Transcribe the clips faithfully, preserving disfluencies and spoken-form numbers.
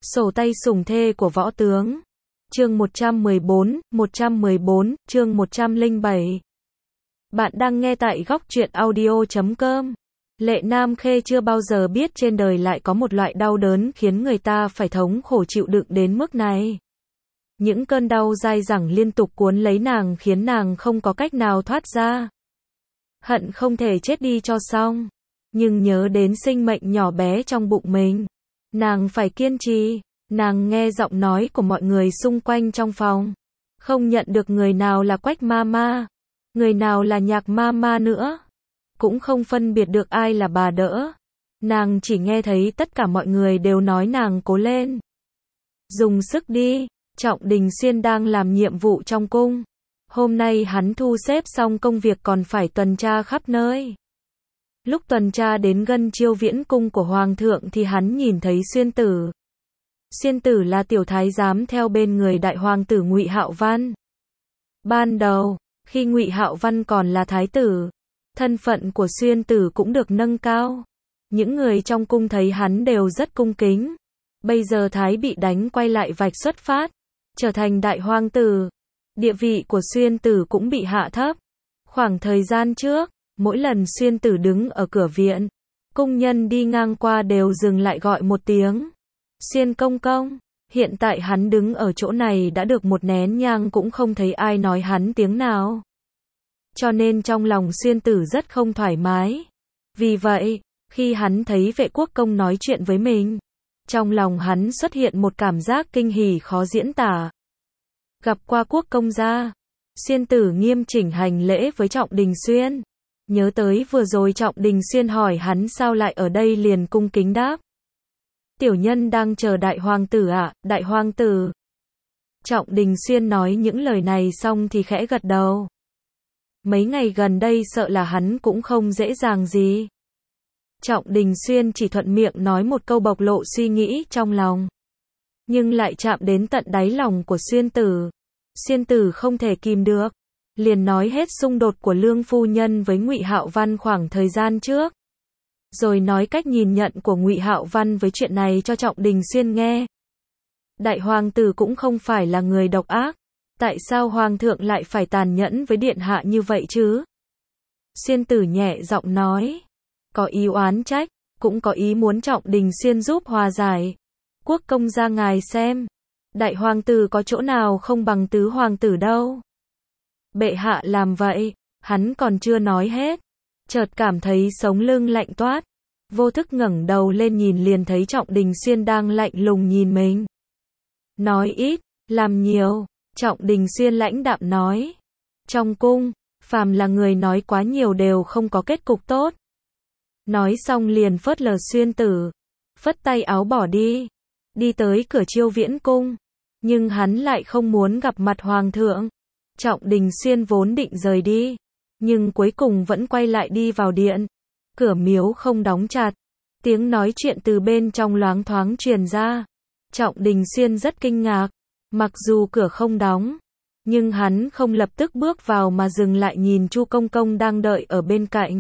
Sổ tay sủng thê của võ tướng. Chương một trăm mười bốn, một trăm mười bốn, chương một trăm lẻ bảy. Bạn đang nghe tại góc truyện audio chấm com. Lệ Nam Khê chưa bao giờ biết trên đời lại có một loại đau đớn khiến người ta phải thống khổ chịu đựng đến mức này. Những cơn đau dai dẳng liên tục cuốn lấy nàng khiến nàng không có cách nào thoát ra. Hận không thể chết đi cho xong. Nhưng nhớ đến sinh mệnh nhỏ bé trong bụng mình. Nàng phải kiên trì. Nàng nghe giọng nói của mọi người xung quanh trong phòng. Không nhận được người nào là Quách Mama, người nào là Nhạc Mama nữa. Cũng không phân biệt được ai là bà đỡ. Nàng chỉ nghe thấy tất cả mọi người đều nói nàng cố lên. Dùng sức đi. Trọng Đình Xuyên đang làm nhiệm vụ trong cung. Hôm nay hắn thu xếp xong công việc còn phải tuần tra khắp nơi. Lúc tuần tra đến gần Chiêu Viễn cung của Hoàng thượng thì hắn nhìn thấy Xuyên Tử. Xuyên Tử là tiểu thái giám theo bên người đại hoàng tử Ngụy Hạo Văn. Ban đầu, khi Ngụy Hạo Văn còn là thái tử, thân phận của Xuyên Tử cũng được nâng cao. Những người trong cung thấy hắn đều rất cung kính. Bây giờ thái bị đánh quay lại vạch xuất phát, trở thành đại hoàng tử. Địa vị của Xuyên Tử cũng bị hạ thấp. Khoảng thời gian trước, mỗi lần Xuyên Tử đứng ở cửa viện, cung nhân đi ngang qua đều dừng lại gọi một tiếng. Xuyên công công. Hiện tại hắn đứng ở chỗ này đã được một nén nhang cũng không thấy ai nói hắn tiếng nào. Cho nên trong lòng Xuyên Tử rất không thoải mái. Vì vậy, khi hắn thấy vệ quốc công nói chuyện với mình, trong lòng hắn xuất hiện một cảm giác kinh hỉ khó diễn tả. Gặp qua quốc công gia, Xuyên Tử nghiêm chỉnh hành lễ với Trọng Đình Xuyên. Nhớ tới vừa rồi Trọng Đình Xuyên hỏi hắn sao lại ở đây liền cung kính đáp. Tiểu nhân đang chờ đại hoàng tử ạ, à, đại hoàng tử. Trọng Đình Xuyên nói những lời này xong thì khẽ gật đầu. Mấy ngày gần đây sợ là hắn cũng không dễ dàng gì. Trọng Đình Xuyên chỉ thuận miệng nói một câu bộc lộ suy nghĩ trong lòng. Nhưng lại chạm đến tận đáy lòng của Xuyên Tử. Xuyên Tử không thể kìm được. Liền nói hết xung đột của Lương phu nhân với Ngụy Hạo Văn khoảng thời gian trước. Rồi nói cách nhìn nhận của Ngụy Hạo Văn với chuyện này cho Trọng Đình Xuyên nghe. Đại hoàng tử cũng không phải là người độc ác. Tại sao hoàng thượng lại phải tàn nhẫn với điện hạ như vậy chứ? Xuyên Tử nhẹ giọng nói. Có ý oán trách, cũng có ý muốn Trọng Đình Xuyên giúp hòa giải. Quốc công gia ngài xem. Đại hoàng tử có chỗ nào không bằng tứ hoàng tử đâu. Bệ hạ làm vậy, hắn còn chưa nói hết. Chợt cảm thấy sống lưng lạnh toát. Vô thức ngẩng đầu lên nhìn liền thấy Trọng Đình Xuyên đang lạnh lùng nhìn mình. Nói ít, làm nhiều. Trọng Đình Xuyên lãnh đạm nói. Trong cung, phàm là người nói quá nhiều đều không có kết cục tốt. Nói xong liền phớt lờ Xuyên Tử. Phất tay áo bỏ đi. Đi tới cửa Chiêu Viễn cung. Nhưng hắn lại không muốn gặp mặt hoàng thượng. Trọng Đình Xuyên vốn định rời đi. Nhưng cuối cùng vẫn quay lại đi vào điện. Cửa miếu không đóng chặt. Tiếng nói chuyện từ bên trong loáng thoáng truyền ra. Trọng Đình Xuyên rất kinh ngạc. Mặc dù cửa không đóng, nhưng hắn không lập tức bước vào mà dừng lại nhìn Chu Công Công đang đợi ở bên cạnh.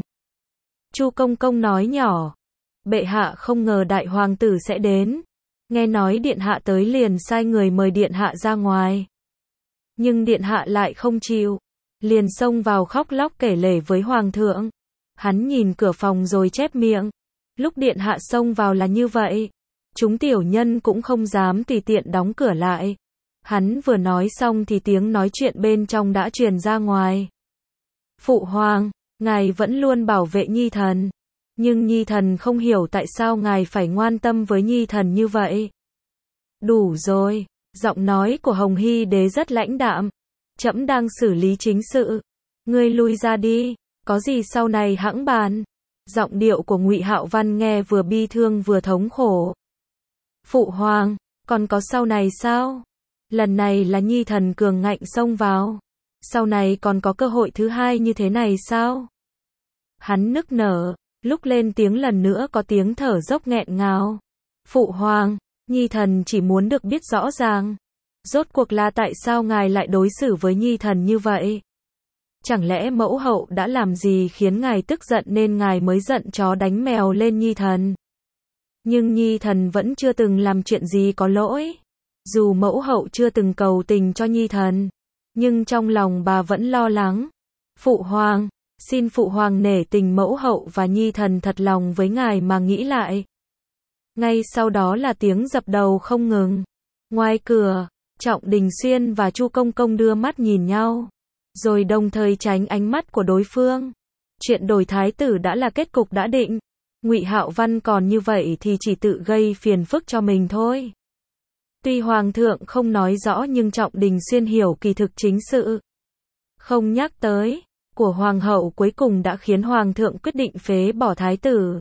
Chu Công Công nói nhỏ. Bệ hạ không ngờ đại hoàng tử sẽ đến. Nghe nói điện hạ tới liền sai người mời điện hạ ra ngoài. Nhưng điện hạ lại không chịu. Liền xông vào khóc lóc kể lể với hoàng thượng. Hắn nhìn cửa phòng rồi chép miệng. Lúc điện hạ xông vào là như vậy. Chúng tiểu nhân cũng không dám tùy tiện đóng cửa lại. Hắn vừa nói xong thì tiếng nói chuyện bên trong đã truyền ra ngoài. Phụ hoàng, ngài vẫn luôn bảo vệ Nhi thần. Nhưng Nhi thần không hiểu tại sao ngài phải ngoan tâm với Nhi thần như vậy. Đủ rồi, giọng nói của Hồng Hy Đế rất lãnh đạm. Trẫm đang xử lý chính sự. Ngươi lui ra đi, có gì sau này hẵng bàn. Giọng điệu của Ngụy Hạo Văn nghe vừa bi thương vừa thống khổ. Phụ hoàng, còn có sau này sao? Lần này là Nhi thần cường ngạnh xông vào. Sau này còn có cơ hội thứ hai như thế này sao? Hắn nức nở, lúc lên tiếng lần nữa có tiếng thở dốc nghẹn ngào. Phụ hoàng, Nhi thần chỉ muốn được biết rõ ràng. Rốt cuộc là tại sao ngài lại đối xử với Nhi thần như vậy? Chẳng lẽ mẫu hậu đã làm gì khiến ngài tức giận nên ngài mới giận chó đánh mèo lên Nhi thần? Nhưng Nhi Thần vẫn chưa từng làm chuyện gì có lỗi. Dù mẫu hậu chưa từng cầu tình cho Nhi Thần, nhưng trong lòng bà vẫn lo lắng. Phụ hoàng, xin phụ hoàng nể tình mẫu hậu và Nhi Thần thật lòng với ngài mà nghĩ lại. Ngay sau đó là tiếng dập đầu không ngừng. Ngoài cửa, Trọng Đình Xuyên và Chu Công Công đưa mắt nhìn nhau, rồi đồng thời tránh ánh mắt của đối phương. Chuyện đổi thái tử đã là kết cục đã định. Ngụy Hạo Văn còn như vậy thì chỉ tự gây phiền phức cho mình thôi. Tuy hoàng thượng không nói rõ nhưng Trọng Đình Xuyên hiểu kỳ thực chính sự. Không nhắc tới, của hoàng hậu cuối cùng đã khiến hoàng thượng quyết định phế bỏ thái tử.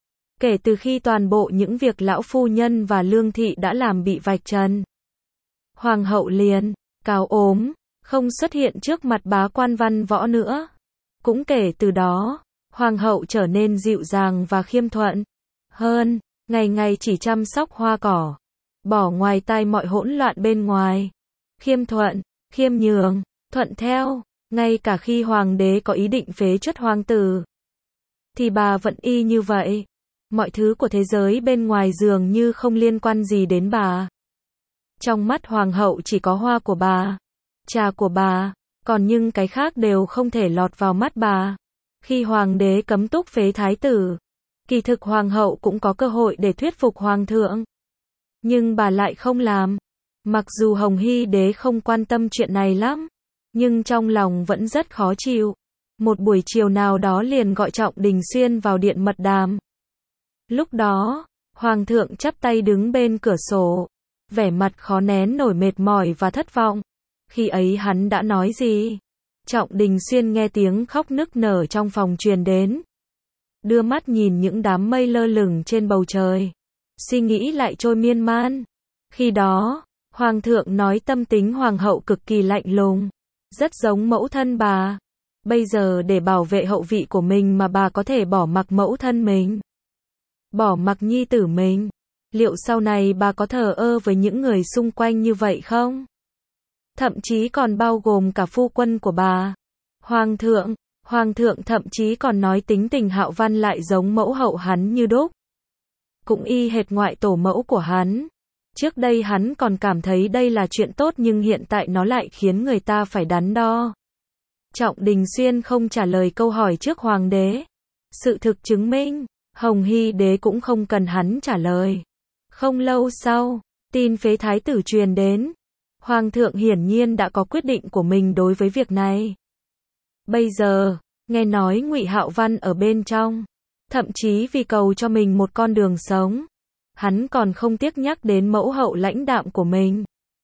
Kể từ khi toàn bộ những việc lão phu nhân và Lương Thị đã làm bị vạch trần, hoàng hậu liền cáo ốm, không xuất hiện trước mặt bá quan văn võ nữa. Cũng kể từ đó, hoàng hậu trở nên dịu dàng và khiêm thuận hơn, ngày ngày chỉ chăm sóc hoa cỏ, bỏ ngoài tai mọi hỗn loạn bên ngoài. Khiêm thuận, khiêm nhường, thuận theo, ngay cả khi hoàng đế có ý định phế truất hoàng tử, thì bà vẫn y như vậy. Mọi thứ của thế giới bên ngoài dường như không liên quan gì đến bà. Trong mắt hoàng hậu chỉ có hoa của bà, trà của bà, còn nhưng cái khác đều không thể lọt vào mắt bà. Khi hoàng đế cấm túc phế thái tử, kỳ thực hoàng hậu cũng có cơ hội để thuyết phục hoàng thượng. Nhưng bà lại không làm. Mặc dù Hồng Hy đế không quan tâm chuyện này lắm, nhưng trong lòng vẫn rất khó chịu. Một buổi chiều nào đó liền gọi Trọng Đình Xuyên vào điện mật đàm. Lúc đó, hoàng thượng chắp tay đứng bên cửa sổ, vẻ mặt khó nén nổi mệt mỏi và thất vọng. Khi ấy hắn đã nói gì? Trọng Đình Xuyên nghe tiếng khóc nức nở trong phòng truyền đến, đưa mắt nhìn những đám mây lơ lửng trên bầu trời, suy nghĩ lại trôi miên man. Khi đó, hoàng thượng nói tâm tính hoàng hậu cực kỳ lạnh lùng, rất giống mẫu thân bà. Bây giờ để bảo vệ hậu vị của mình mà bà có thể bỏ mặc mẫu thân mình, bỏ mặc nhi tử mình, liệu sau này bà có thờ ơ với những người xung quanh như vậy không? Thậm chí còn bao gồm cả phu quân của bà. Hoàng thượng, hoàng thượng thậm chí còn nói tính tình Hạo Văn lại giống mẫu hậu hắn như đúc. Cũng y hệt ngoại tổ mẫu của hắn. Trước đây hắn còn cảm thấy đây là chuyện tốt nhưng hiện tại nó lại khiến người ta phải đắn đo. Trọng Đình Xuyên không trả lời câu hỏi trước hoàng đế. Sự thực chứng minh, Hồng Hy đế cũng không cần hắn trả lời. Không lâu sau, tin phế thái tử truyền đến. Hoàng thượng hiển nhiên đã có quyết định của mình đối với việc này. Bây giờ, nghe nói Ngụy Hạo Văn ở bên trong, thậm chí vì cầu cho mình một con đường sống, hắn còn không tiếc nhắc đến mẫu hậu lãnh đạm của mình.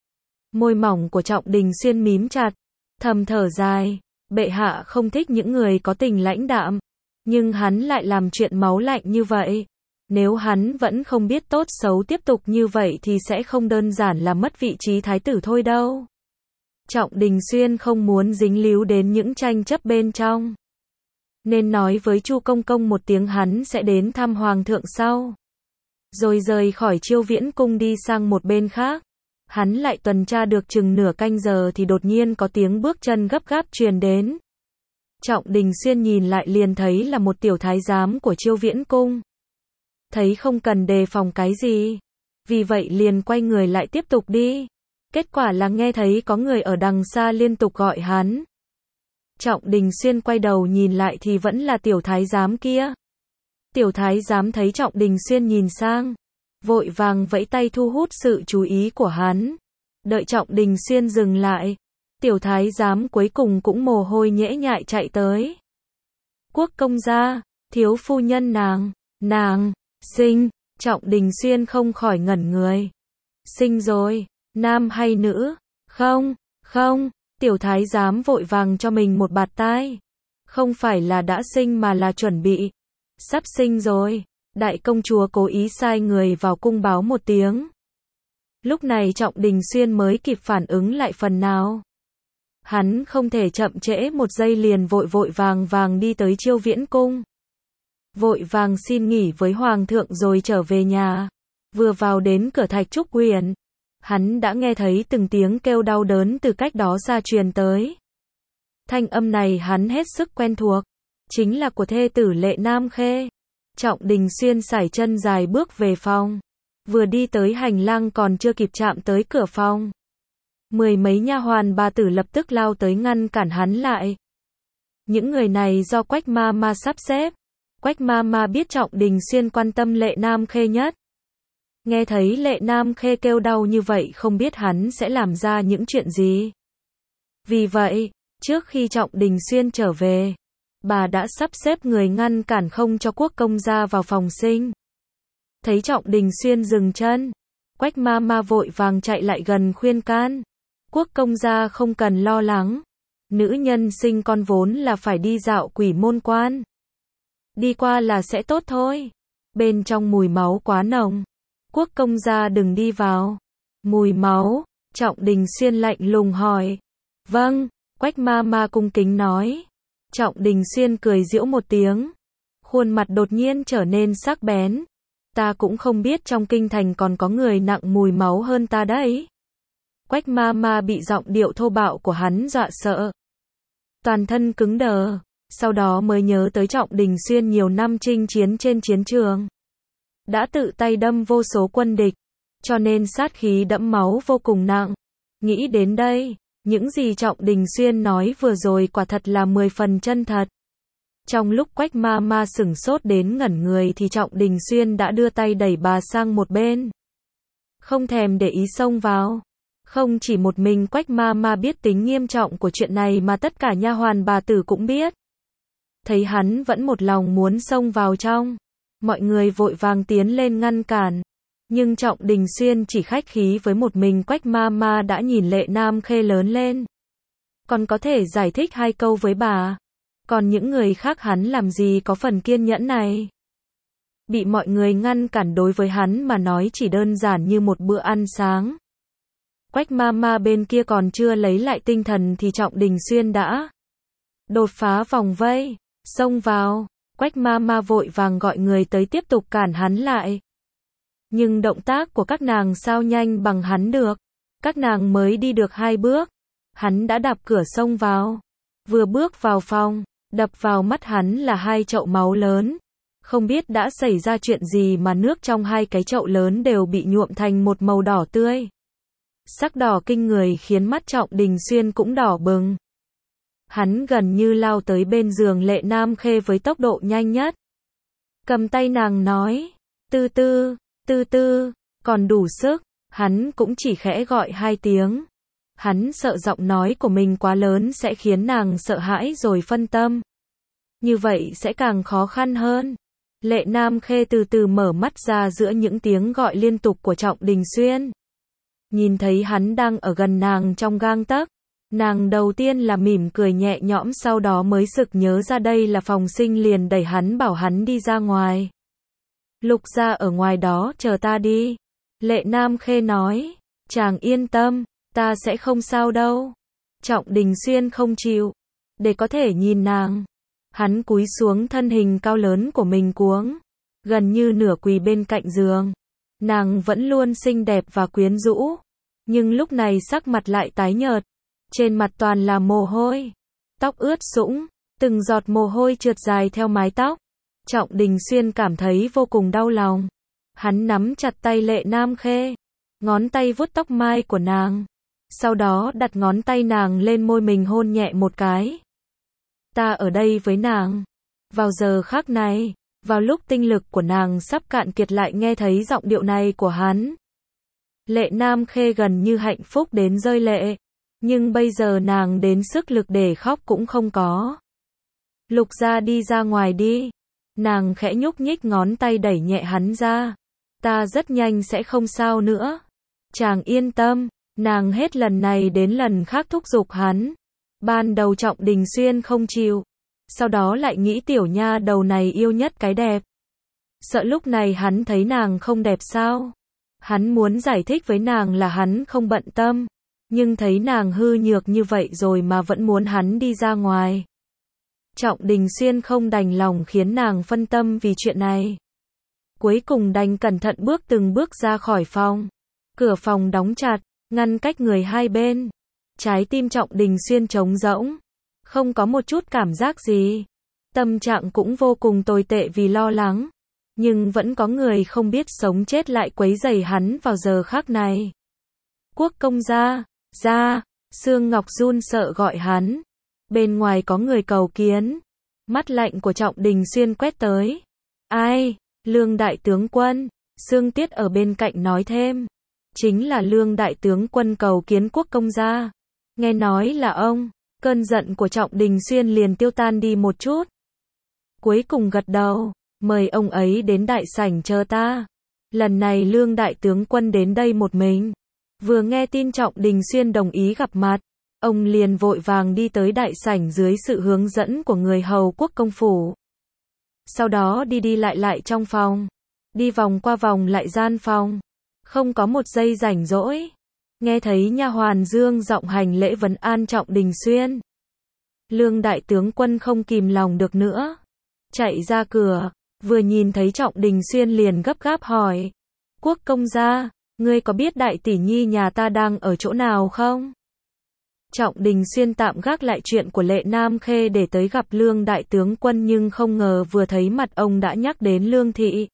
Môi mỏng của Trọng Đình Xuyên mím chặt, thầm thở dài, bệ hạ không thích những người có tình lãnh đạm, nhưng hắn lại làm chuyện máu lạnh như vậy. Nếu hắn vẫn không biết tốt xấu tiếp tục như vậy thì sẽ không đơn giản là mất vị trí thái tử thôi đâu. Trọng Đình Xuyên không muốn dính líu đến những tranh chấp bên trong, nên nói với Chu Công Công một tiếng hắn sẽ đến thăm hoàng thượng sau, rồi rời khỏi Chiêu Viễn cung đi sang một bên khác. Hắn lại tuần tra được chừng nửa canh giờ thì đột nhiên có tiếng bước chân gấp gáp truyền đến. Trọng Đình Xuyên nhìn lại liền thấy là một tiểu thái giám của Chiêu Viễn cung. Thấy không cần đề phòng cái gì, vì vậy liền quay người lại tiếp tục đi. Kết quả là nghe thấy có người ở đằng xa liên tục gọi hắn. Trọng Đình Xuyên quay đầu nhìn lại thì vẫn là tiểu thái giám kia. Tiểu thái giám thấy Trọng Đình Xuyên nhìn sang, vội vàng vẫy tay thu hút sự chú ý của hắn. Đợi Trọng Đình Xuyên dừng lại, tiểu thái giám cuối cùng cũng mồ hôi nhễ nhại chạy tới. Quốc công gia, thiếu phu nhân nàng, nàng, sinh. Trọng Đình Xuyên không khỏi ngẩn người. Sinh rồi, nam hay nữ? Không, không, tiểu thái giám vội vàng cho mình một bạt tai. Không phải là đã sinh mà là chuẩn bị. Sắp sinh rồi. Đại công chúa cố ý sai người vào cung báo một tiếng. Lúc này Trọng Đình Xuyên mới kịp phản ứng lại phần nào. Hắn không thể chậm trễ một giây liền vội vội vàng vàng đi tới Chiêu Viễn cung. Vội vàng xin nghỉ với hoàng thượng rồi trở về nhà. Vừa vào đến cửa Thạch Trúc Huyền, hắn đã nghe thấy từng tiếng kêu đau đớn từ cách đó xa truyền tới. Thanh âm này hắn hết sức quen thuộc, chính là của thê tử Lệ Nam Khê. Trọng Đình Xuyên sải chân dài bước về phòng. Vừa đi tới hành lang còn chưa kịp chạm tới cửa phòng. Mười mấy nha hoàn bà tử lập tức lao tới ngăn cản hắn lại. Những người này do Quách ma ma sắp xếp. Quách ma ma biết Trọng Đình Xuyên quan tâm Lệ Nam Khê nhất. Nghe thấy Lệ Nam Khê kêu đau như vậy không biết hắn sẽ làm ra những chuyện gì. Vì vậy, trước khi Trọng Đình Xuyên trở về, bà đã sắp xếp người ngăn cản không cho Quốc công gia vào phòng sinh. Thấy Trọng Đình Xuyên dừng chân, Quách ma ma vội vàng chạy lại gần khuyên can. Quốc công gia không cần lo lắng. Nữ nhân sinh con vốn là phải đi dạo quỷ môn quan. Đi qua là sẽ tốt thôi. Bên trong mùi máu quá nồng. Quốc công gia đừng đi vào. Mùi máu, Trọng Đình Xuyên lạnh lùng hỏi. Vâng, Quách ma ma cung kính nói. Trọng Đình Xuyên cười giễu một tiếng. Khuôn mặt đột nhiên trở nên sắc bén. Ta cũng không biết trong kinh thành còn có người nặng mùi máu hơn ta đấy. Quách ma ma bị giọng điệu thô bạo của hắn dọa sợ. Toàn thân cứng đờ, sau đó mới nhớ tới Trọng Đình Xuyên nhiều năm chinh chiến trên chiến trường. Đã tự tay đâm vô số quân địch, cho nên sát khí đẫm máu vô cùng nặng. Nghĩ đến đây, những gì Trọng Đình Xuyên nói vừa rồi quả thật là mười phần chân thật. Trong lúc Quách ma ma sửng sốt đến ngẩn người thì Trọng Đình Xuyên đã đưa tay đẩy bà sang một bên. Không thèm để ý xông vào. Không chỉ một mình Quách ma ma biết tính nghiêm trọng của chuyện này mà tất cả nha hoàn bà tử cũng biết. Thấy hắn vẫn một lòng muốn xông vào trong, mọi người vội vàng tiến lên ngăn cản. Nhưng Trọng Đình Xuyên chỉ khách khí với một mình Quách ma ma đã nhìn Lệ Nam Khê lớn lên. Còn có thể giải thích hai câu với bà. Còn những người khác hắn làm gì có phần kiên nhẫn này. Bị mọi người ngăn cản đối với hắn mà nói chỉ đơn giản như một bữa ăn sáng. Quách ma ma bên kia còn chưa lấy lại tinh thần thì Trọng Đình Xuyên đã đột phá vòng vây, xông vào. Quách ma ma vội vàng gọi người tới tiếp tục cản hắn lại. Nhưng động tác của các nàng sao nhanh bằng hắn được. Các nàng mới đi được hai bước, hắn đã đạp cửa xông vào. Vừa bước vào phòng, đập vào mắt hắn là hai chậu máu lớn. Không biết đã xảy ra chuyện gì mà nước trong hai cái chậu lớn đều bị nhuộm thành một màu đỏ tươi. Sắc đỏ kinh người khiến mắt Trọng Đình Xuyên cũng đỏ bừng. Hắn gần như lao tới bên giường Lệ Nam Khê với tốc độ nhanh nhất. Cầm tay nàng nói, tư tư, tư tư, còn đủ sức, hắn cũng chỉ khẽ gọi hai tiếng. Hắn sợ giọng nói của mình quá lớn sẽ khiến nàng sợ hãi rồi phân tâm. Như vậy sẽ càng khó khăn hơn. Lệ Nam Khê từ từ mở mắt ra giữa những tiếng gọi liên tục của Trọng Đình Xuyên. Nhìn thấy hắn đang ở gần nàng trong gang tấc, nàng đầu tiên là mỉm cười nhẹ nhõm sau đó mới sực nhớ ra đây là phòng sinh liền đẩy hắn bảo hắn đi ra ngoài. Lục gia ở ngoài đó chờ ta đi. Lệ Nam Khê nói, chàng yên tâm, ta sẽ không sao đâu. Trọng Đình Xuyên không chịu, để có thể nhìn nàng. Hắn cúi xuống thân hình cao lớn của mình cuống, gần như nửa quỳ bên cạnh giường. Nàng vẫn luôn xinh đẹp và quyến rũ, nhưng lúc này sắc mặt lại tái nhợt, trên mặt toàn là mồ hôi, tóc ướt sũng, từng giọt mồ hôi trượt dài theo mái tóc. Trọng Đình Xuyên cảm thấy vô cùng đau lòng. Hắn nắm chặt tay Lệ Nam Khê, ngón tay vuốt tóc mai của nàng, sau đó đặt ngón tay nàng lên môi mình hôn nhẹ một cái. Ta ở đây với nàng. Vào giờ khắc này, vào lúc tinh lực của nàng sắp cạn kiệt lại nghe thấy giọng điệu này của hắn. Lệ Nam Khê gần như hạnh phúc đến rơi lệ, nhưng bây giờ nàng đến sức lực để khóc cũng không có. Lục gia đi ra ngoài đi. Nàng khẽ nhúc nhích ngón tay đẩy nhẹ hắn ra. Ta rất nhanh sẽ không sao nữa. Chàng yên tâm. Nàng hết lần này đến lần khác thúc giục hắn. Ban đầu Trọng Đình Xuyên không chịu, sau đó lại nghĩ tiểu nha đầu này yêu nhất cái đẹp. Sợ lúc này hắn thấy nàng không đẹp sao? Hắn muốn giải thích với nàng là hắn không bận tâm, nhưng thấy nàng hư nhược như vậy rồi mà vẫn muốn hắn đi ra ngoài. Trọng Đình Xuyên không đành lòng khiến nàng phân tâm vì chuyện này. Cuối cùng đành cẩn thận bước từng bước ra khỏi phòng. Cửa phòng đóng chặt, ngăn cách người hai bên. Trái tim Trọng Đình Xuyên trống rỗng, không có một chút cảm giác gì. Tâm trạng cũng vô cùng tồi tệ vì lo lắng. Nhưng vẫn có người không biết sống chết lại quấy rầy hắn vào giờ khắc này. Quốc công gia, gia, Sương Ngọc run sợ gọi hắn. Bên ngoài có người cầu kiến. Mắt lạnh của Trọng Đình Xuyên quét tới. Ai? Lương đại tướng quân. Sương Tiết ở bên cạnh nói thêm. Chính là Lương đại tướng quân cầu kiến quốc công gia. Nghe nói là ông. Cơn giận của Trọng Đình Xuyên liền tiêu tan đi một chút. Cuối cùng gật đầu. Mời ông ấy đến đại sảnh chờ ta. Lần này Lương đại tướng quân đến đây một mình. Vừa nghe tin Trọng Đình Xuyên đồng ý gặp mặt, ông liền vội vàng đi tới đại sảnh dưới sự hướng dẫn của người hầu quốc công phủ. Sau đó đi đi lại lại trong phòng, đi vòng qua vòng lại gian phòng, không có một giây rảnh rỗi. Nghe thấy nha hoàn dương giọng hành lễ vấn an Trọng Đình Xuyên. Lương đại tướng quân không kìm lòng được nữa, chạy ra cửa, vừa nhìn thấy Trọng Đình Xuyên liền gấp gáp hỏi. Quốc công gia, ngươi có biết đại tỷ nhi nhà ta đang ở chỗ nào không? Trọng Đình Xuyên tạm gác lại chuyện của Lệ Nam Khê để tới gặp Lương đại tướng quân, nhưng không ngờ vừa thấy mặt ông đã nhắc đến Lương thị.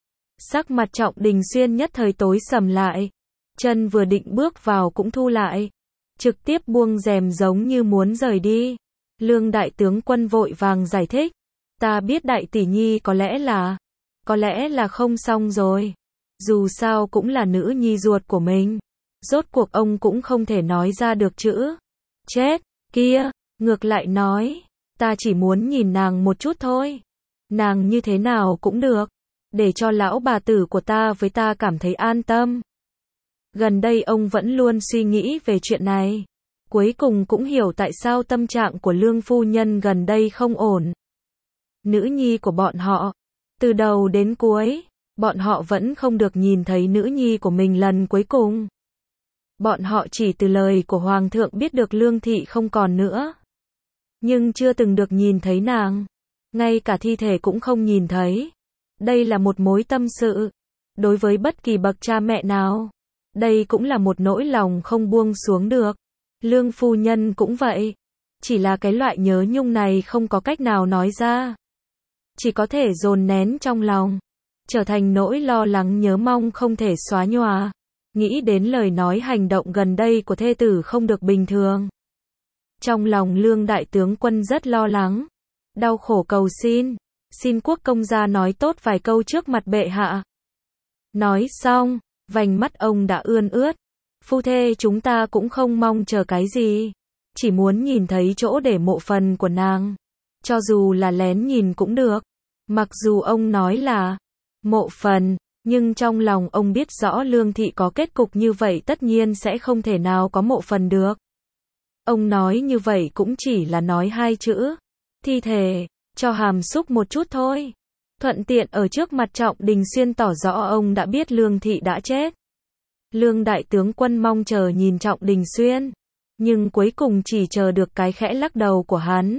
Sắc mặt Trọng Đình Xuyên nhất thời tối sầm lại, chân vừa định bước vào cũng thu lại, trực tiếp buông rèm giống như muốn rời đi. Lương đại tướng quân vội vàng giải thích, ta biết đại tỷ nhi có lẽ là, có lẽ là không xong rồi. Dù sao cũng là nữ nhi ruột của mình. Rốt cuộc ông cũng không thể nói ra được chữ chết kia, ngược lại nói, ta chỉ muốn nhìn nàng một chút thôi. Nàng như thế nào cũng được, để cho lão bà tử của ta với ta cảm thấy an tâm. Gần đây ông vẫn luôn suy nghĩ về chuyện này. Cuối cùng cũng hiểu tại sao tâm trạng của Lương phu nhân gần đây không ổn. Nữ nhi của bọn họ, từ đầu đến cuối, bọn họ vẫn không được nhìn thấy nữ nhi của mình lần cuối cùng. Bọn họ chỉ từ lời của Hoàng thượng biết được Lương thị không còn nữa. Nhưng chưa từng được nhìn thấy nàng. Ngay cả thi thể cũng không nhìn thấy. Đây là một mối tâm sự. Đối với bất kỳ bậc cha mẹ nào, đây cũng là một nỗi lòng không buông xuống được. Lương phu nhân cũng vậy. Chỉ là cái loại nhớ nhung này không có cách nào nói ra. Chỉ có thể dồn nén trong lòng, trở thành nỗi lo lắng nhớ mong không thể xóa nhòa. Nghĩ đến lời nói hành động gần đây của thê tử không được bình thường. Trong lòng Lương đại tướng quân rất lo lắng, đau khổ cầu xin, xin quốc công gia nói tốt vài câu trước mặt bệ hạ. Nói xong, vành mắt ông đã ươn ướt. Phu thê chúng ta cũng không mong chờ cái gì, chỉ muốn nhìn thấy chỗ để mộ phần của nàng. Cho dù là lén nhìn cũng được. Mặc dù ông nói là mộ phần, nhưng trong lòng ông biết rõ Lương thị có kết cục như vậy tất nhiên sẽ không thể nào có mộ phần được. Ông nói như vậy cũng chỉ là nói hai chữ thi thể, cho hàm xúc một chút thôi. Thuận tiện ở trước mặt Trọng Đình Xuyên tỏ rõ ông đã biết Lương thị đã chết. Lương đại tướng quân mong chờ nhìn Trọng Đình Xuyên, nhưng cuối cùng chỉ chờ được cái khẽ lắc đầu của hắn.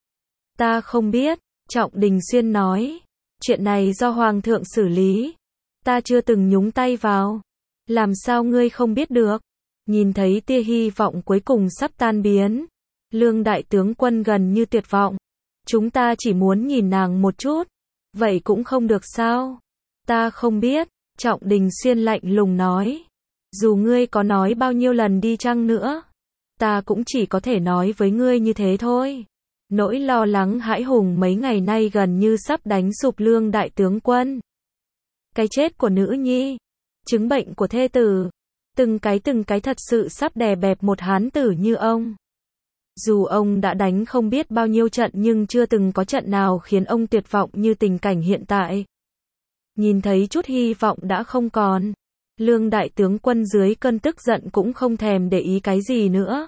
Ta không biết, Trọng Đình Xuyên nói, chuyện này do Hoàng thượng xử lý, ta chưa từng nhúng tay vào. Làm sao ngươi không biết được? Nhìn thấy tia hy vọng cuối cùng sắp tan biến, Lương đại tướng quân gần như tuyệt vọng. Chúng ta chỉ muốn nhìn nàng một chút, vậy cũng không được sao? Ta không biết, Trọng Đình Xuyên lạnh lùng nói. Dù ngươi có nói bao nhiêu lần đi chăng nữa, ta cũng chỉ có thể nói với ngươi như thế thôi. Nỗi lo lắng hãi hùng mấy ngày nay gần như sắp đánh sụp Lương đại tướng quân. Cái chết của nữ nhi, chứng bệnh của thê tử, từng cái từng cái thật sự sắp đè bẹp một hán tử như ông. Dù ông đã đánh không biết bao nhiêu trận nhưng chưa từng có trận nào khiến ông tuyệt vọng như tình cảnh hiện tại. Nhìn thấy chút hy vọng đã không còn, Lương đại tướng quân dưới cơn tức giận cũng không thèm để ý cái gì nữa.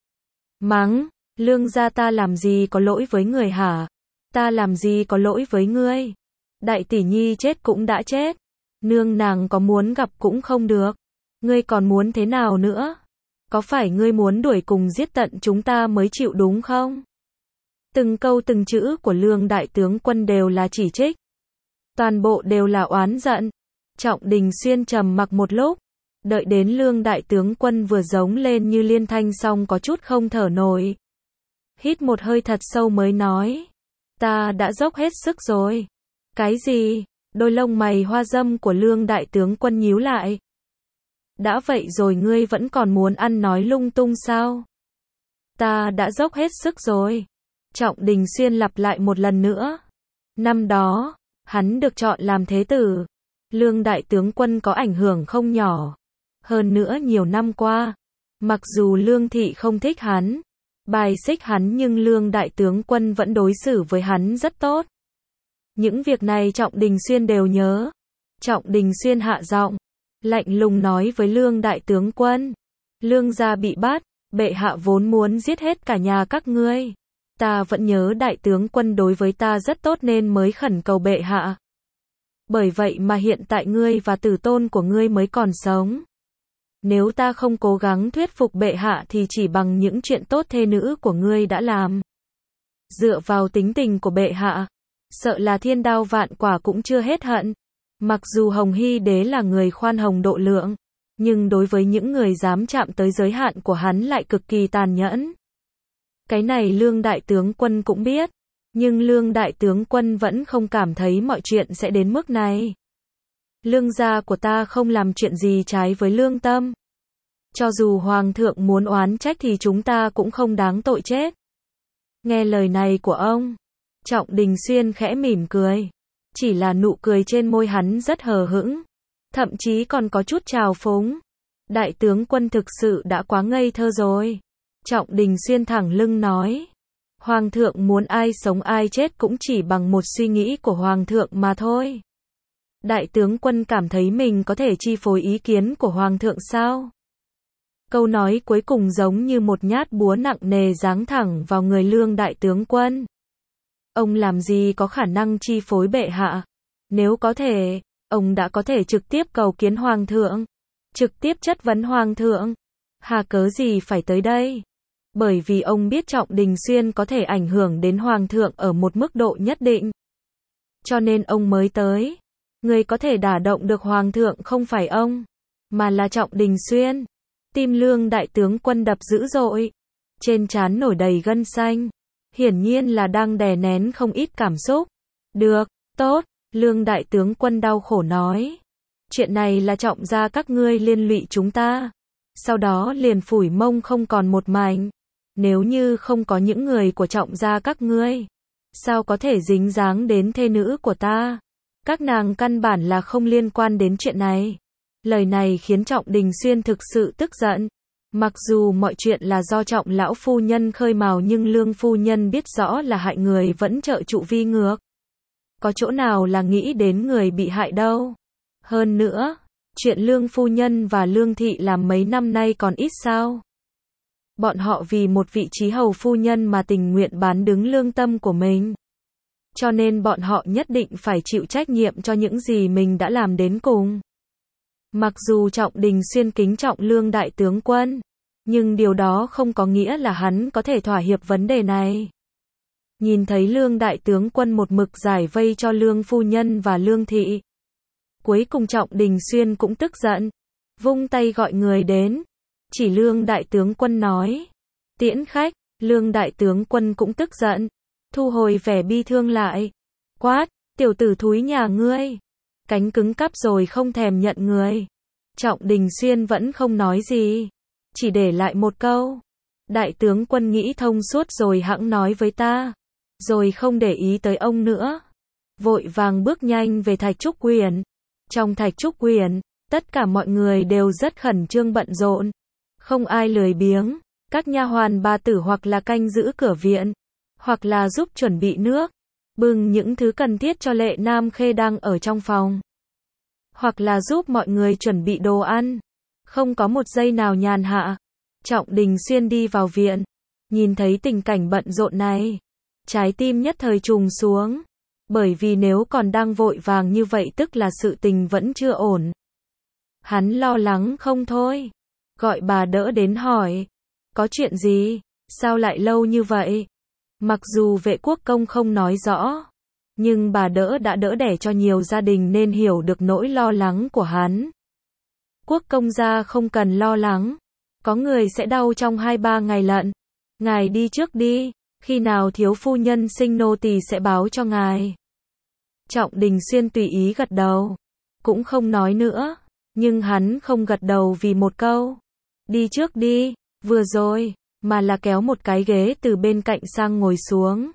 Mắng, Lương gia ta làm gì có lỗi với người hả? Ta làm gì có lỗi với ngươi? Đại tỷ nhi chết cũng đã chết. Nương nàng có muốn gặp cũng không được. Ngươi còn muốn thế nào nữa? Có phải ngươi muốn đuổi cùng giết tận chúng ta mới chịu đúng không? Từng câu từng chữ của Lương đại tướng quân đều là chỉ trích. Toàn bộ đều là oán giận. Trọng Đình Xuyên trầm mặc một lúc, đợi đến Lương đại tướng quân vừa giống lên như liên thanh xong có chút không thở nổi. Hít một hơi thật sâu mới nói, ta đã dốc hết sức rồi. Cái gì? Đôi lông mày hoa dâm của Lương đại tướng quân nhíu lại. Đã vậy rồi ngươi vẫn còn muốn ăn nói lung tung sao? Ta đã dốc hết sức rồi. Trọng Đình Xuyên lặp lại một lần nữa. Năm đó, hắn được chọn làm thế tử. Lương đại tướng quân có ảnh hưởng không nhỏ. Hơn nữa nhiều năm qua, mặc dù Lương thị không thích hắn, bài xích hắn, nhưng Lương đại tướng quân vẫn đối xử với hắn rất tốt. Những việc này Trọng Đình Xuyên đều nhớ. Trọng Đình Xuyên hạ giọng, lạnh lùng nói với Lương đại tướng quân. Lương gia bị bắt, bệ hạ vốn muốn giết hết cả nhà các ngươi. Ta vẫn nhớ đại tướng quân đối với ta rất tốt nên mới khẩn cầu bệ hạ. Bởi vậy mà hiện tại ngươi và tử tôn của ngươi mới còn sống. Nếu ta không cố gắng thuyết phục bệ hạ thì chỉ bằng những chuyện tốt thê nữ của ngươi đã làm. Dựa vào tính tình của bệ hạ, sợ là thiên đao vạn quả cũng chưa hết hận. Mặc dù Hồng Hy đế là người khoan hồng độ lượng, nhưng đối với những người dám chạm tới giới hạn của hắn lại cực kỳ tàn nhẫn. Cái này Lương đại tướng quân cũng biết, nhưng Lương đại tướng quân vẫn không cảm thấy mọi chuyện sẽ đến mức này. Lương gia của ta không làm chuyện gì trái với lương tâm. Cho dù hoàng thượng muốn oán trách thì chúng ta cũng không đáng tội chết. Nghe lời này của ông, Trọng Đình Xuyên khẽ mỉm cười. Chỉ là nụ cười trên môi hắn rất hờ hững, thậm chí còn có chút trào phúng. Đại tướng quân thực sự đã quá ngây thơ rồi. Trọng Đình Xuyên thẳng lưng nói. Hoàng thượng muốn ai sống ai chết cũng chỉ bằng một suy nghĩ của hoàng thượng mà thôi. Đại tướng quân cảm thấy mình có thể chi phối ý kiến của hoàng thượng sao? Câu nói cuối cùng giống như một nhát búa nặng nề giáng thẳng vào người Lương đại tướng quân. Ông làm gì có khả năng chi phối bệ hạ? Nếu có thể, ông đã có thể trực tiếp cầu kiến hoàng thượng, trực tiếp chất vấn hoàng thượng. Hà cớ gì phải tới đây? Bởi vì ông biết Trọng Đình Xuyên có thể ảnh hưởng đến hoàng thượng ở một mức độ nhất định. Cho nên ông mới tới. Người có thể đả động được hoàng thượng không phải ông, mà là Trọng Đình Xuyên. Tim Lương đại tướng quân đập dữ dội, trên trán nổi đầy gân xanh, hiển nhiên là đang đè nén không ít cảm xúc. Được, tốt, Lương đại tướng quân đau khổ nói. Chuyện này là Trọng gia các ngươi liên lụy chúng ta. Sau đó liền phủi mông không còn một mảnh. Nếu như không có những người của Trọng gia các ngươi, sao có thể dính dáng đến thê nữ của ta? Các nàng căn bản là không liên quan đến chuyện này. Lời này khiến Trọng Đình Xuyên thực sự tức giận. Mặc dù mọi chuyện là do Trọng lão phu nhân khơi mào nhưng Lương phu nhân biết rõ là hại người vẫn trợ trụ vi ngược. Có chỗ nào là nghĩ đến người bị hại đâu. Hơn nữa, chuyện Lương phu nhân và Lương thị làm mấy năm nay còn ít sao? Bọn họ vì một vị trí hầu phu nhân mà tình nguyện bán đứng lương tâm của mình. Cho nên bọn họ nhất định phải chịu trách nhiệm cho những gì mình đã làm đến cùng. Mặc dù Trọng Đình Xuyên kính trọng Lương đại tướng quân, nhưng điều đó không có nghĩa là hắn có thể thỏa hiệp vấn đề này. Nhìn thấy Lương đại tướng quân một mực giải vây cho Lương phu nhân và Lương thị. Cuối cùng Trọng Đình Xuyên cũng tức giận, vung tay gọi người đến. Chỉ Lương đại tướng quân nói, tiễn khách. Lương đại tướng quân cũng tức giận, thu hồi vẻ bi thương lại. Quát, tiểu tử thúi nhà ngươi, cánh cứng cắp rồi không thèm nhận người. Trọng Đình Xuyên vẫn không nói gì, chỉ để lại một câu. Đại tướng quân nghĩ thông suốt rồi hẵng nói với ta, rồi không để ý tới ông nữa. Vội vàng bước nhanh về Thạch Trúc Uyển. Trong Thạch Trúc Uyển, tất cả mọi người đều rất khẩn trương bận rộn. Không ai lười biếng, các nha hoàn bà tử hoặc là canh giữ cửa viện, hoặc là giúp chuẩn bị nước, bưng những thứ cần thiết cho Lệ Nam Khê đang ở trong phòng, hoặc là giúp mọi người chuẩn bị đồ ăn. Không có một giây nào nhàn hạ. Trọng Đình Xuyên đi vào viện, nhìn thấy tình cảnh bận rộn này, trái tim nhất thời trùng xuống, bởi vì nếu còn đang vội vàng như vậy tức là sự tình vẫn chưa ổn. Hắn lo lắng không thôi, gọi bà đỡ đến hỏi, có chuyện gì, sao lại lâu như vậy? Mặc dù Vệ Quốc công không nói rõ, nhưng bà đỡ đã đỡ đẻ cho nhiều gia đình nên hiểu được nỗi lo lắng của hắn. Quốc công gia không cần lo lắng, có người sẽ đau trong hai ba ngày lận. Ngài đi trước đi, khi nào thiếu phu nhân sinh nô tỳ sẽ báo cho ngài. Trọng Đình Xuyên tùy ý gật đầu, cũng không nói nữa, nhưng hắn không gật đầu vì một câu, đi trước đi, vừa rồi, mà là kéo một cái ghế từ bên cạnh sang ngồi xuống.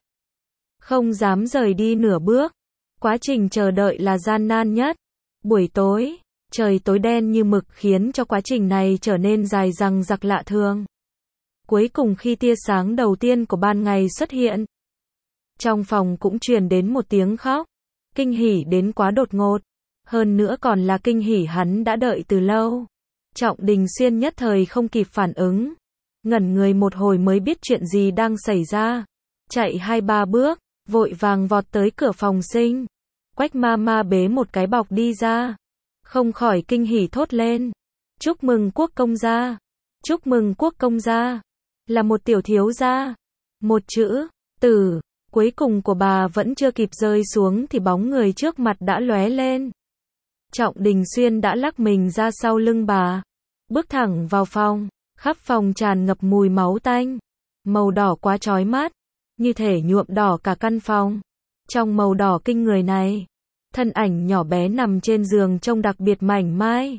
Không dám rời đi nửa bước, quá trình chờ đợi là gian nan nhất. Buổi tối, trời tối đen như mực khiến cho quá trình này trở nên dài dằng dặc lạ thường. Cuối cùng khi tia sáng đầu tiên của ban ngày xuất hiện, trong phòng cũng truyền đến một tiếng khóc, kinh hỉ đến quá đột ngột, hơn nữa còn là kinh hỉ hắn đã đợi từ lâu. Trọng Đình Xuyên nhất thời không kịp phản ứng, ngẩn người một hồi mới biết chuyện gì đang xảy ra, chạy hai ba bước, vội vàng vọt tới cửa phòng sinh. Quách ma ma bế một cái bọc đi ra, không khỏi kinh hỉ thốt lên, chúc mừng Quốc công gia, chúc mừng Quốc công gia, là một tiểu thiếu gia. Một chữ, tử, cuối cùng của bà vẫn chưa kịp rơi xuống thì bóng người trước mặt đã lóe lên. Trọng Đình Xuyên đã lắc mình ra sau lưng bà, bước thẳng vào phòng, khắp phòng tràn ngập mùi máu tanh, màu đỏ quá chói mắt, như thể nhuộm đỏ cả căn phòng. Trong màu đỏ kinh người này, thân ảnh nhỏ bé nằm trên giường trông đặc biệt mảnh mai.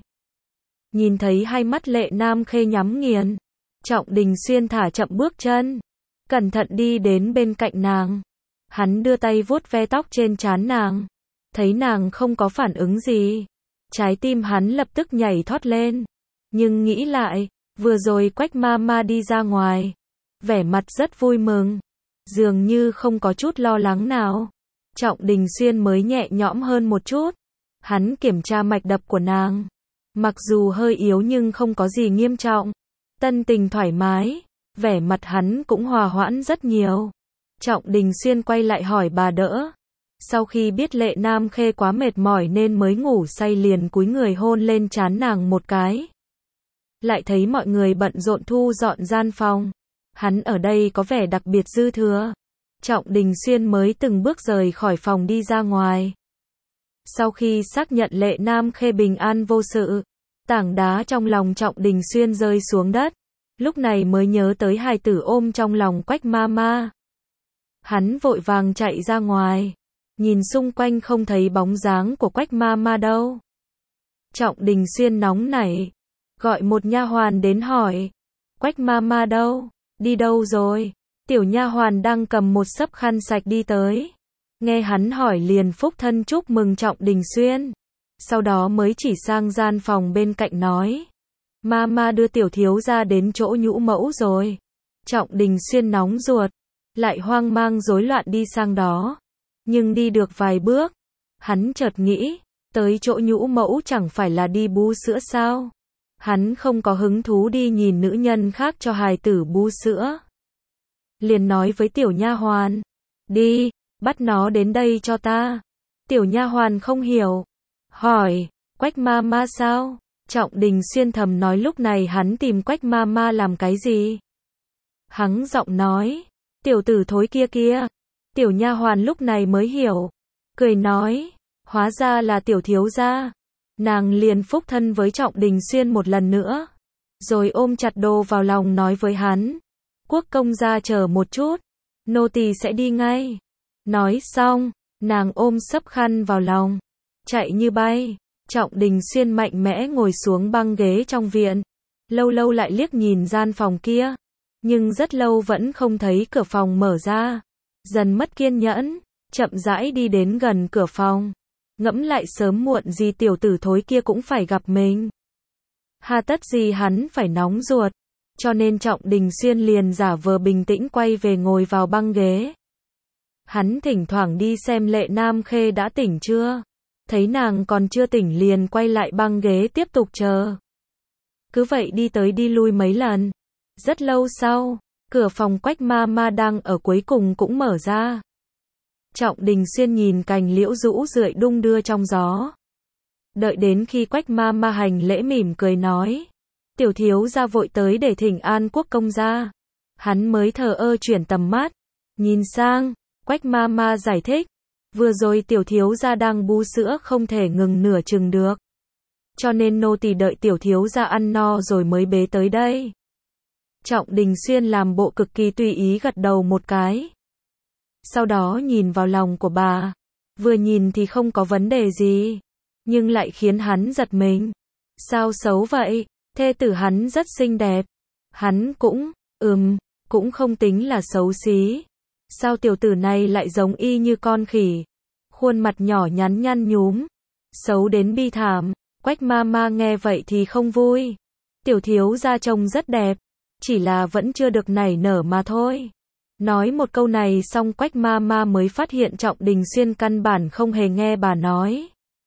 Nhìn thấy hai mắt Lệ Nam Khê nhắm nghiền, Trọng Đình Xuyên thả chậm bước chân, cẩn thận đi đến bên cạnh nàng. Hắn đưa tay vuốt ve tóc trên trán nàng, thấy nàng không có phản ứng gì, trái tim hắn lập tức nhảy thót lên. Nhưng nghĩ lại, vừa rồi Quách ma ma đi ra ngoài, vẻ mặt rất vui mừng, dường như không có chút lo lắng nào. Trọng Đình Xuyên mới nhẹ nhõm hơn một chút. Hắn kiểm tra mạch đập của nàng, mặc dù hơi yếu nhưng không có gì nghiêm trọng. Tâm tình thoải mái, vẻ mặt hắn cũng hòa hoãn rất nhiều. Trọng Đình Xuyên quay lại hỏi bà đỡ. Sau khi biết Lệ Nam Khê quá mệt mỏi nên mới ngủ say liền cúi người hôn lên trán nàng một cái. Lại thấy mọi người bận rộn thu dọn gian phòng. Hắn ở đây có vẻ đặc biệt dư thừa. Trọng Đình Xuyên mới từng bước rời khỏi phòng đi ra ngoài. Sau khi xác nhận Lệ Nam Khê bình an vô sự, tảng đá trong lòng Trọng Đình Xuyên rơi xuống đất. Lúc này mới nhớ tới hài tử ôm trong lòng Quách ma ma. Hắn vội vàng chạy ra ngoài, nhìn xung quanh không thấy bóng dáng của Quách ma ma đâu. Trọng Đình Xuyên nóng nảy, gọi một nha hoàn đến hỏi, Quách ma ma đâu, đi đâu rồi? Tiểu nha hoàn đang cầm một xấp khăn sạch đi tới. Nghe hắn hỏi liền phúc thân chúc mừng Trọng Đình Xuyên. Sau đó mới chỉ sang gian phòng bên cạnh nói, ma ma đưa tiểu thiếu gia đến chỗ nhũ mẫu rồi. Trọng Đình Xuyên nóng ruột, lại hoang mang rối loạn đi sang đó. Nhưng đi được vài bước, hắn chợt nghĩ, tới chỗ nhũ mẫu chẳng phải là đi bú sữa sao? Hắn không có hứng thú đi nhìn nữ nhân khác cho hài tử bú sữa. Liền nói với tiểu nha hoàn, đi, bắt nó đến đây cho ta. Tiểu nha hoàn không hiểu, hỏi, Quách ma ma sao? Trọng Đình Xuyên thầm nói lúc này hắn tìm Quách ma ma làm cái gì? Hắn giọng nói, tiểu tử thối kia kia. Tiểu nha hoàn lúc này mới hiểu, cười nói, hóa ra là tiểu thiếu gia. Nàng liền phúc thân với Trọng Đình Xuyên một lần nữa, rồi ôm chặt đồ vào lòng nói với hắn, Quốc công gia chờ một chút, nô tỳ sẽ đi ngay. Nói xong, nàng ôm xấp khăn vào lòng, chạy như bay. Trọng Đình Xuyên mạnh mẽ ngồi xuống băng ghế trong viện, lâu lâu lại liếc nhìn gian phòng kia, nhưng rất lâu vẫn không thấy cửa phòng mở ra. Dần mất kiên nhẫn, chậm rãi đi đến gần cửa phòng, ngẫm lại sớm muộn gì tiểu tử thối kia cũng phải gặp mình. Hà tất gì hắn phải nóng ruột, cho nên Trọng Đình Xuyên liền giả vờ bình tĩnh quay về ngồi vào băng ghế. Hắn thỉnh thoảng đi xem Lệ Nam Khê đã tỉnh chưa, thấy nàng còn chưa tỉnh liền quay lại băng ghế tiếp tục chờ. Cứ vậy đi tới đi lui mấy lần. Rất lâu sau, cửa phòng Quách ma ma đang ở cuối cùng cũng mở ra. Trọng Đình Xuyên nhìn cành liễu rũ rượi đung đưa trong gió. Đợi đến khi Quách ma ma hành lễ mỉm cười nói, tiểu thiếu gia vội tới để thỉnh an Quốc công gia. Hắn mới thờ ơ chuyển tầm mắt, nhìn sang, Quách ma ma giải thích, vừa rồi tiểu thiếu gia đang bú sữa không thể ngừng nửa chừng được. Cho nên nô tỳ đợi tiểu thiếu gia ăn no rồi mới bế tới đây. Trọng Đình Xuyên làm bộ cực kỳ tùy ý gật đầu một cái. Sau đó nhìn vào lòng của bà, Vừa nhìn thì không có vấn đề gì, nhưng lại khiến hắn giật mình. Sao xấu vậy? Thê tử hắn rất xinh đẹp. Hắn cũng, ừm, cũng không tính là xấu xí. Sao tiểu tử này lại giống y như con khỉ? Khuôn mặt nhỏ nhắn nhăn nhúm, xấu đến bi thảm. Quách ma ma nghe vậy thì không vui. Tiểu thiếu gia trông rất đẹp, chỉ là vẫn chưa được nảy nở mà thôi. Nói một câu này xong Quách ma ma mới phát hiện Trọng Đình Xuyên căn bản không hề nghe bà nói.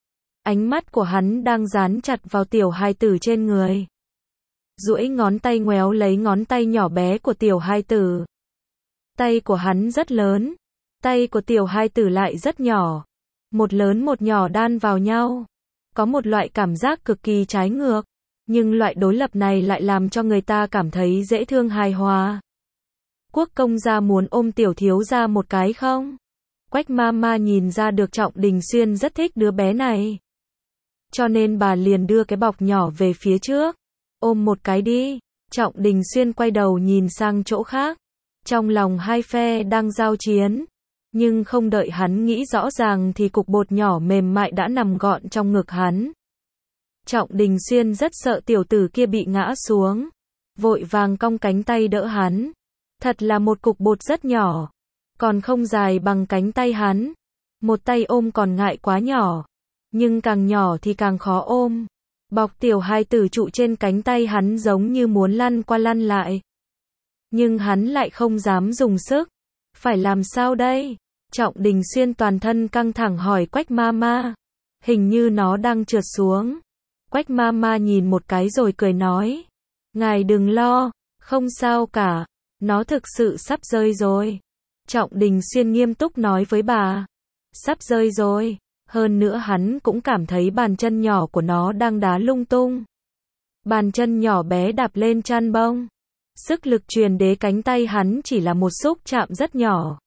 Ánh mắt của hắn đang dán chặt vào tiểu hài tử trên người. Duỗi ngón tay ngoéo lấy ngón tay nhỏ bé của tiểu hài tử. Tay của hắn rất lớn, tay của tiểu hài tử lại rất nhỏ. Một lớn một nhỏ đan vào nhau. Có một loại cảm giác cực kỳ trái ngược. Nhưng loại đối lập này lại làm cho người ta cảm thấy dễ thương hài hòa. Quốc công gia muốn ôm tiểu thiếu gia một cái không? Quách ma ma nhìn ra được Trọng Đình Xuyên rất thích đứa bé này. Cho nên bà liền đưa cái bọc nhỏ về phía trước. Ôm một cái đi. Trọng Đình Xuyên quay đầu nhìn sang chỗ khác. Trong lòng hai phe đang giao chiến. Nhưng không đợi hắn nghĩ rõ ràng thì cục bột nhỏ mềm mại đã nằm gọn trong ngực hắn. Trọng Đình Xuyên rất sợ tiểu tử kia bị ngã xuống. Vội vàng cong cánh tay đỡ hắn. Thật là một cục bột rất nhỏ. Còn không dài bằng cánh tay hắn. Một tay ôm còn ngại quá nhỏ. Nhưng càng nhỏ thì càng khó ôm. Bọc tiểu hài tử trụ trên cánh tay hắn giống như muốn lăn qua lăn lại. Nhưng hắn lại không dám dùng sức. Phải làm sao đây? Trọng Đình Xuyên toàn thân căng thẳng hỏi Quách ma ma. Hình như nó đang trượt xuống. Quách ma ma nhìn một cái rồi cười nói. Ngài đừng lo, không sao cả. Nó thực sự sắp rơi rồi. Trọng Đình Xuyên nghiêm túc nói với bà. Sắp rơi rồi. Hơn nữa hắn cũng cảm thấy bàn chân nhỏ của nó đang đá lung tung. Bàn chân nhỏ bé đạp lên chăn bông. Sức lực truyền đến cánh tay hắn chỉ là một xúc chạm rất nhỏ.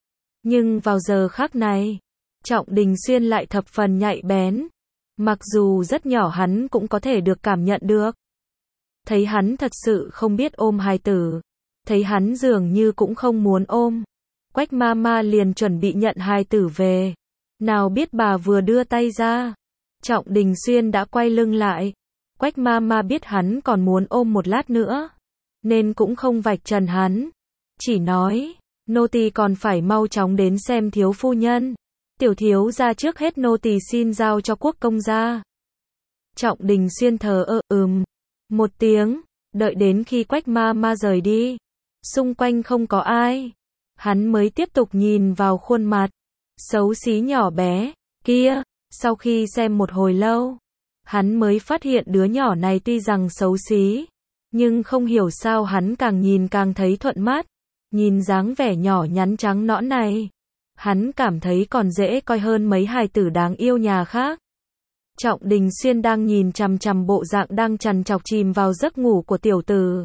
Nhưng vào giờ khắc này, Trọng Đình Xuyên lại thập phần nhạy bén. Mặc dù rất nhỏ hắn cũng có thể được cảm nhận được. Thấy hắn thật sự không biết ôm hài tử. Thấy hắn dường như cũng không muốn ôm. Quách ma ma liền chuẩn bị nhận hài tử về. Nào biết bà vừa đưa tay ra. Trọng Đình Xuyên đã quay lưng lại. Quách ma ma biết hắn còn muốn ôm một lát nữa. Nên cũng không vạch trần hắn. Chỉ nói, nô tỳ còn phải mau chóng đến xem thiếu phu nhân. Tiểu thiếu gia trước hết nô tỳ xin giao cho quốc công gia. Trọng Đình Xuyên thờ ơ ừm. Một tiếng, đợi đến khi Quách ma ma rời đi. Xung quanh không có ai. Hắn mới tiếp tục nhìn vào khuôn mặt. Xấu xí nhỏ bé, kia. Sau khi xem một hồi lâu, hắn mới phát hiện đứa nhỏ này tuy rằng xấu xí. Nhưng không hiểu sao hắn càng nhìn càng thấy thuận mắt. Nhìn dáng vẻ nhỏ nhắn trắng nõn này. Hắn cảm thấy còn dễ coi hơn mấy hài tử đáng yêu nhà khác. Trọng Đình Xuyên đang nhìn chằm chằm bộ dạng đang trằn trọc chìm vào giấc ngủ của tiểu tử.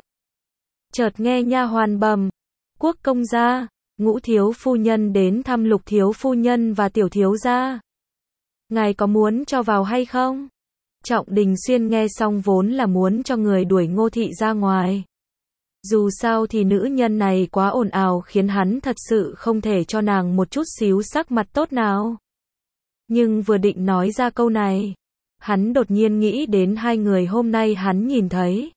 Chợt nghe nha hoàn bẩm, quốc công gia, Ngũ thiếu phu nhân đến thăm Lục thiếu phu nhân và tiểu thiếu gia. Ngài có muốn cho vào hay không? Trọng Đình Xuyên nghe xong vốn là muốn cho người đuổi Ngô thị ra ngoài. Dù sao thì nữ nhân này quá ồn ào khiến hắn thật sự không thể cho nàng một chút xíu sắc mặt tốt nào. Nhưng vừa định nói ra câu này, hắn đột nhiên nghĩ đến hai người hôm nay hắn nhìn thấy.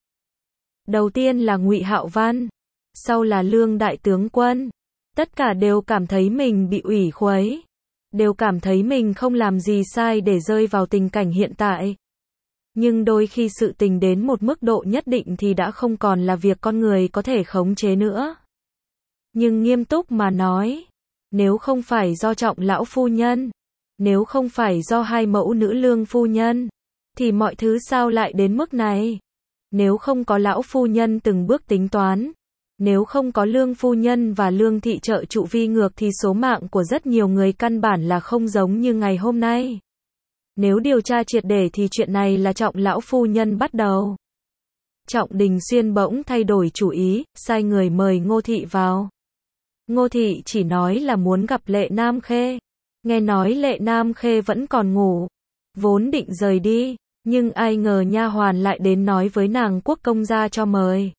Đầu tiên là Ngụy Hạo Văn, sau là Lương đại tướng quân. Tất cả đều cảm thấy mình bị ủy khuấy, đều cảm thấy mình không làm gì sai để rơi vào tình cảnh hiện tại. Nhưng đôi khi sự tình đến một mức độ nhất định thì đã không còn là việc con người có thể khống chế nữa. Nhưng nghiêm túc mà nói, nếu không phải do Trọng lão phu nhân, nếu không phải do hai mẫu nữ Lương phu nhân, thì mọi thứ sao lại đến mức này? Nếu không có lão phu nhân từng bước tính toán, nếu không có Lương phu nhân và Lương thị trợ trụ vi ngược thì số mạng của rất nhiều người căn bản là không giống như ngày hôm nay. Nếu điều tra triệt để thì chuyện này là Trọng lão phu nhân bắt đầu. Trọng Đình Xuyên bỗng thay đổi chủ ý, sai người mời Ngô thị vào. Ngô thị chỉ nói là muốn gặp Lệ Nam Khê. Nghe nói Lệ Nam Khê vẫn còn ngủ, vốn định rời đi, nhưng ai ngờ nha hoàn lại đến nói với nàng quốc công gia cho mời.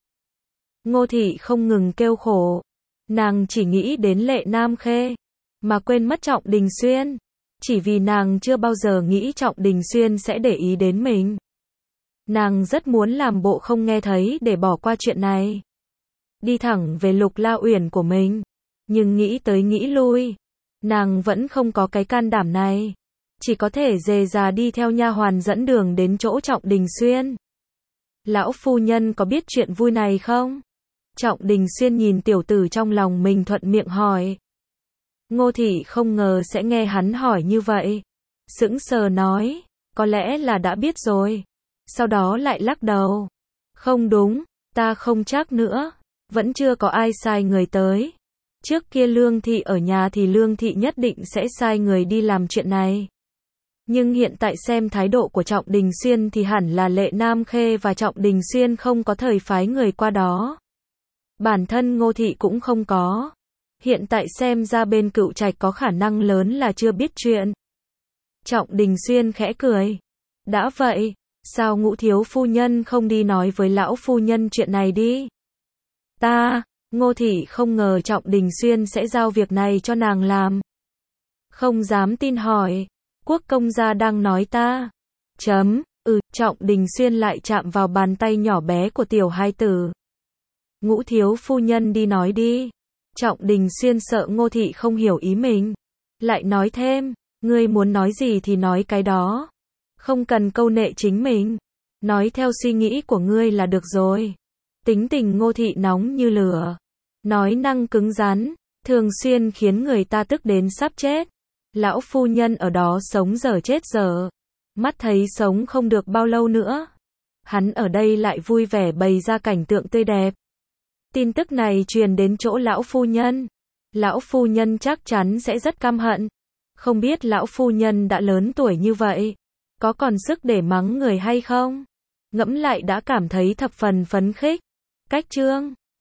Ngô thị không ngừng kêu khổ, nàng chỉ nghĩ đến Lệ Nam Khê, mà quên mất Trọng Đình Xuyên. Chỉ vì nàng chưa bao giờ nghĩ Trọng Đình Xuyên sẽ để ý đến mình. Nàng rất muốn làm bộ không nghe thấy để bỏ qua chuyện này. Đi thẳng về Lục La Uyển của mình. Nhưng nghĩ tới nghĩ lui, nàng vẫn không có cái can đảm này. Chỉ có thể dề dà đi theo nha hoàn dẫn đường đến chỗ Trọng Đình Xuyên. Lão phu nhân có biết chuyện vui này không? Trọng Đình Xuyên nhìn tiểu tử trong lòng mình thuận miệng hỏi. Ngô thị không ngờ sẽ nghe hắn hỏi như vậy. Sững sờ nói, có lẽ là đã biết rồi. Sau đó lại lắc đầu. Không đúng, ta không chắc nữa. Vẫn chưa có ai sai người tới. Trước kia Lương thị ở nhà thì Lương thị nhất định sẽ sai người đi làm chuyện này. Nhưng hiện tại xem thái độ của Trọng Đình Xuyên thì hẳn là Lệ Nam Khê và Trọng Đình Xuyên không có thời phái người qua đó. Bản thân Ngô thị cũng không có. Hiện tại xem ra bên Cựu Trạch có khả năng lớn là chưa biết chuyện. Trọng Đình Xuyên khẽ cười. Đã vậy, sao Ngũ thiếu phu nhân không đi nói với lão phu nhân chuyện này đi? Ta, Ngô thị không ngờ Trọng Đình Xuyên sẽ giao việc này cho nàng làm. Không dám tin hỏi. Quốc công gia đang nói ta. Chấm, ừ, Trọng Đình Xuyên lại chạm vào bàn tay nhỏ bé của tiểu hai tử. Ngũ thiếu phu nhân đi nói đi. Trọng Đình Xuyên sợ Ngô thị không hiểu ý mình. Lại nói thêm, ngươi muốn nói gì thì nói cái đó. Không cần câu nệ chính mình. Nói theo suy nghĩ của ngươi là được rồi. Tính tình Ngô thị nóng như lửa. Nói năng cứng rắn, thường xuyên khiến người ta tức đến sắp chết. Lão phu nhân ở đó sống dở chết dở. Mắt thấy sống không được bao lâu nữa. Hắn ở đây lại vui vẻ bày ra cảnh tượng tươi đẹp. Tin tức này truyền đến chỗ lão phu nhân. Lão phu nhân chắc chắn sẽ rất căm hận. Không biết lão phu nhân đã lớn tuổi như vậy, có còn sức để mắng người hay không? Ngẫm lại đã cảm thấy thập phần phấn khích. Cách chương